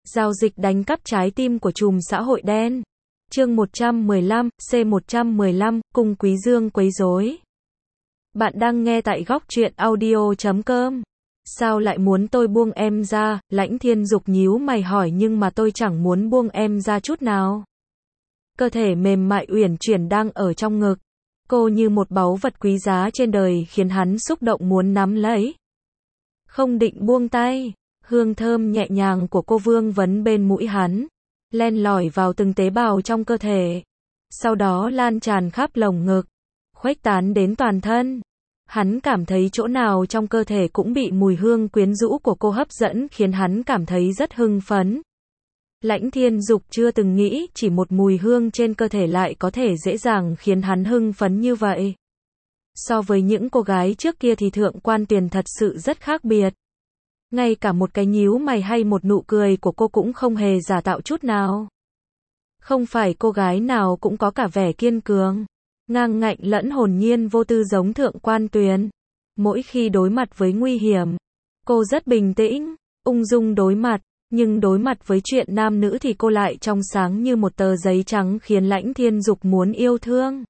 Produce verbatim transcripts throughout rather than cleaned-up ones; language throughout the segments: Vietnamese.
Giao dịch đánh cắp trái tim của trùm xã hội đen. Chương một trăm mười lăm, C một trăm mười lăm, cung Quý Dương quấy rối. Bạn đang nghe tại góc truyện audio chấm com. Sao lại muốn tôi buông em ra? Lãnh Thiên Dục nhíu mày hỏi, nhưng mà tôi chẳng muốn buông em ra chút nào. Cơ thể mềm mại uyển chuyển đang ở trong ngực cô như một báu vật quý giá trên đời, khiến hắn xúc động muốn nắm lấy. Không định buông tay. Hương thơm nhẹ nhàng của cô vương vấn bên mũi hắn, len lỏi vào từng tế bào trong cơ thể, sau đó lan tràn khắp lồng ngực, khuếch tán đến toàn thân. Hắn cảm thấy chỗ nào trong cơ thể cũng bị mùi hương quyến rũ của cô hấp dẫn, khiến hắn cảm thấy rất hưng phấn. Lãnh Thiên Dục chưa từng nghĩ chỉ một mùi hương trên cơ thể lại có thể dễ dàng khiến hắn hưng phấn như vậy. So với những cô gái trước kia thì Thượng Quan Tuyền thật sự rất khác biệt. Ngay cả một cái nhíu mày hay một nụ cười của cô cũng không hề giả tạo chút nào. Không phải cô gái nào cũng có cả vẻ kiên cường, ngang ngạnh lẫn hồn nhiên vô tư giống Thượng Quan Tuyền. Mỗi khi đối mặt với nguy hiểm, cô rất bình tĩnh, ung dung đối mặt, nhưng đối mặt với chuyện nam nữ thì cô lại trong sáng như một tờ giấy trắng, khiến Lãnh Thiên Dục muốn yêu thương.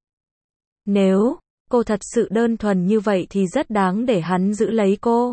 Nếu cô thật sự đơn thuần như vậy thì rất đáng để hắn giữ lấy cô.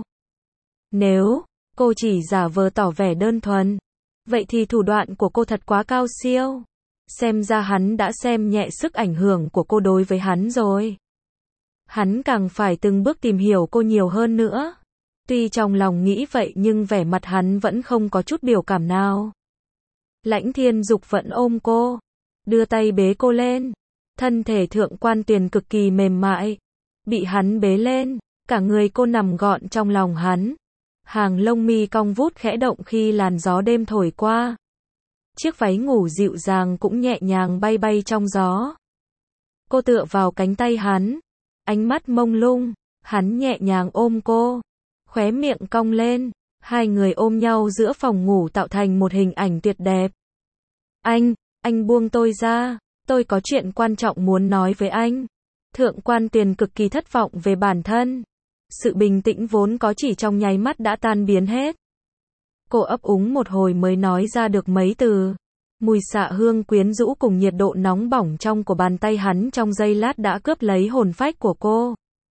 Nếu cô chỉ giả vờ tỏ vẻ đơn thuần, vậy thì thủ đoạn của cô thật quá cao siêu. Xem ra hắn đã xem nhẹ sức ảnh hưởng của cô đối với hắn rồi. Hắn càng phải từng bước tìm hiểu cô nhiều hơn nữa. Tuy trong lòng nghĩ vậy nhưng vẻ mặt hắn vẫn không có chút biểu cảm nào. Lãnh Thiên Dục vẫn ôm cô, đưa tay bế cô lên. Thân thể Thượng Quan Tuyền cực kỳ mềm mại, bị hắn bế lên, cả người cô nằm gọn trong lòng hắn. Hàng lông mi cong vút khẽ động khi làn gió đêm thổi qua. Chiếc váy ngủ dịu dàng cũng nhẹ nhàng bay bay trong gió. Cô tựa vào cánh tay hắn, ánh mắt mông lung, hắn nhẹ nhàng ôm cô, khóe miệng cong lên, hai người ôm nhau giữa phòng ngủ tạo thành một hình ảnh tuyệt đẹp. Anh, anh buông tôi ra, tôi có chuyện quan trọng muốn nói với anh. Thượng Quan Tuyền cực kỳ thất vọng về bản thân. Sự bình tĩnh vốn có chỉ trong nháy mắt đã tan biến hết. Cô ấp úng một hồi mới nói ra được mấy từ. Mùi xạ hương quyến rũ cùng nhiệt độ nóng bỏng trong của bàn tay hắn trong giây lát đã cướp lấy hồn phách của cô.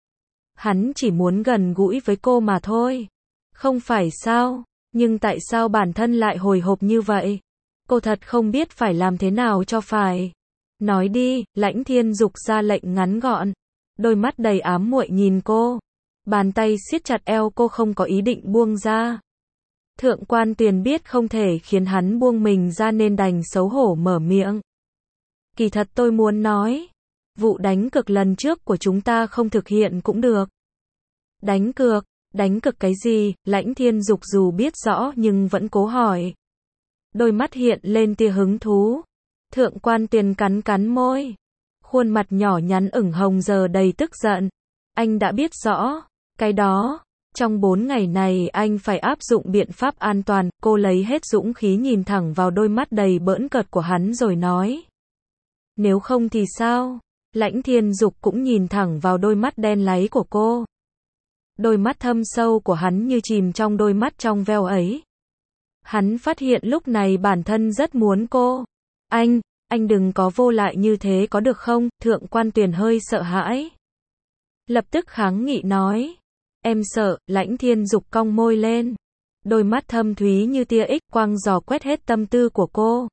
Hắn chỉ muốn gần gũi với cô mà thôi. Không phải sao? Nhưng tại sao bản thân lại hồi hộp như vậy? Cô thật không biết phải làm thế nào cho phải. Nói đi, Lãnh Thiên Dục ra lệnh ngắn gọn. Đôi mắt đầy ám muội nhìn cô. Bàn tay siết chặt eo cô, không có ý định buông ra. Thượng Quan Tuyền biết không thể khiến hắn buông mình ra nên đành xấu hổ mở miệng. Kỳ thật tôi muốn nói, vụ đánh cược lần trước của chúng ta không thực hiện cũng được. Đánh cược? Đánh cược cái gì? Lãnh Thiên Dục dù biết rõ nhưng vẫn cố hỏi. Đôi mắt hiện lên tia hứng thú. Thượng Quan Tuyền cắn cắn môi. Khuôn mặt nhỏ nhắn ửng hồng giờ đầy tức giận. Anh đã biết rõ. Cái đó, trong bốn ngày này anh phải áp dụng biện pháp an toàn. Cô lấy hết dũng khí nhìn thẳng vào đôi mắt đầy bỡn cợt của hắn rồi nói. Nếu không thì sao? Lãnh Thiên Dục cũng nhìn thẳng vào đôi mắt đen láy của cô. Đôi mắt thâm sâu của hắn như chìm trong đôi mắt trong veo ấy. Hắn phát hiện lúc này bản thân rất muốn cô. Anh, anh đừng có vô lại như thế có được không? Thượng Quan Tuyền hơi sợ hãi. Lập tức kháng nghị nói. Em sợ? Lãnh Thiên Dục cong môi lên. Đôi mắt thâm thúy như tia X quang dò quét hết tâm tư của cô.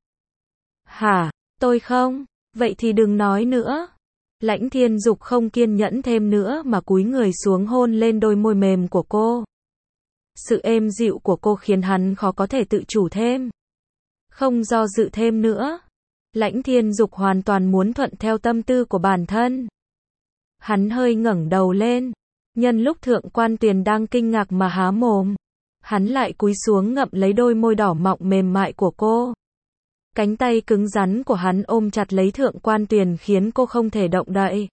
Hả? Tôi không? Vậy thì đừng nói nữa. Lãnh Thiên Dục không kiên nhẫn thêm nữa mà cúi người xuống hôn lên đôi môi mềm của cô. Sự êm dịu của cô khiến hắn khó có thể tự chủ thêm. Không do dự thêm nữa. Lãnh Thiên Dục hoàn toàn muốn thuận theo tâm tư của bản thân. Hắn hơi ngẩng đầu lên. Nhân lúc Thượng Quan Tuyền đang kinh ngạc mà há mồm, hắn lại cúi xuống ngậm lấy đôi môi đỏ mọng mềm mại của cô. Cánh tay cứng rắn của hắn ôm chặt lấy Thượng Quan Tuyền khiến cô không thể động đậy.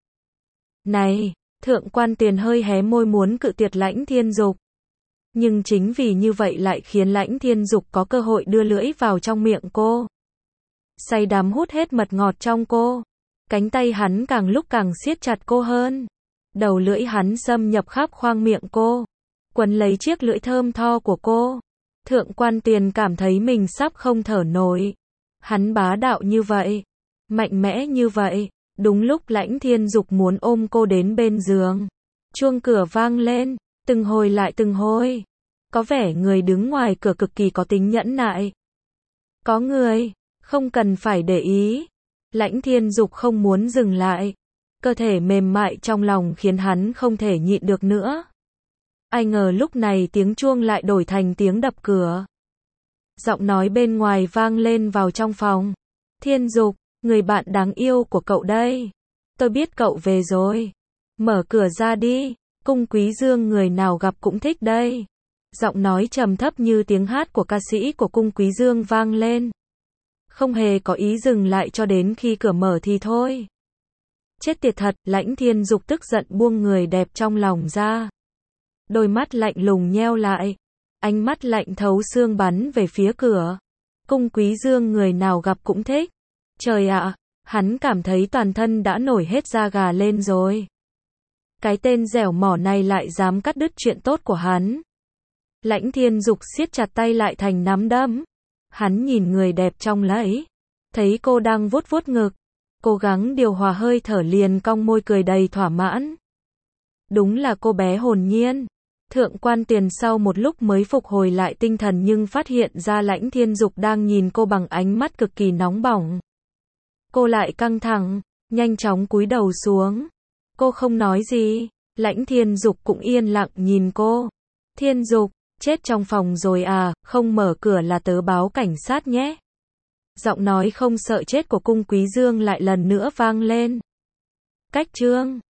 Này, Thượng Quan Tuyền hơi hé môi muốn cự tuyệt Lãnh Thiên Dục. Nhưng chính vì như vậy lại khiến Lãnh Thiên Dục có cơ hội đưa lưỡi vào trong miệng cô. Say đắm hút hết mật ngọt trong cô. Cánh tay hắn càng lúc càng siết chặt cô hơn. Đầu lưỡi hắn xâm nhập khắp khoang miệng cô, quấn lấy chiếc lưỡi thơm tho của cô. Thượng quan Tiền cảm thấy mình sắp không thở nổi. Hắn bá đạo như vậy, mạnh mẽ như vậy. Đúng lúc Lãnh Thiên Dục muốn ôm cô đến bên giường, chuông cửa vang lên, từng hồi lại từng hồi. Có vẻ người đứng ngoài cửa cực kỳ có tính nhẫn nại. Có người, không cần phải để ý. Lãnh Thiên Dục không muốn dừng lại. Cơ thể mềm mại trong lòng khiến hắn không thể nhịn được nữa. Ai ngờ lúc này tiếng chuông lại đổi thành tiếng đập cửa. Giọng nói bên ngoài vang lên vào trong phòng. Thiên Dục, người bạn đáng yêu của cậu đây. Tôi biết cậu về rồi. Mở cửa ra đi. Cung Quý Dương người nào gặp cũng thích đây. Giọng nói trầm thấp như tiếng hát của ca sĩ của Cung Quý Dương vang lên. Không hề có ý dừng lại cho đến khi cửa mở thì thôi. Chết tiệt thật, Lãnh Thiên Dục tức giận buông người đẹp trong lòng ra. Đôi mắt lạnh lùng nheo lại. Ánh mắt lạnh thấu xương bắn về phía cửa. Cung Quý Dương người nào gặp cũng thích. Trời ạ, hắn cảm thấy toàn thân đã nổi hết da gà lên rồi. Cái tên dẻo mỏ này lại dám cắt đứt chuyện tốt của hắn. Lãnh Thiên Dục siết chặt tay lại thành nắm đấm. Hắn nhìn người đẹp trong lấy. Thấy cô đang vuốt vuốt ngực. Cố gắng điều hòa hơi thở liền cong môi cười đầy thỏa mãn. Đúng là cô bé hồn nhiên. Thượng quan Tiền sau một lúc mới phục hồi lại tinh thần nhưng phát hiện ra Lãnh Thiên Dục đang nhìn cô bằng ánh mắt cực kỳ nóng bỏng. Cô lại căng thẳng, nhanh chóng cúi đầu xuống. Cô không nói gì. Lãnh Thiên Dục cũng yên lặng nhìn cô. Thiên Dục, chết trong phòng rồi à, không mở cửa là tớ báo cảnh sát nhé. Giọng nói không sợ chết của Cung Quý Dương lại lần nữa vang lên. Cách chương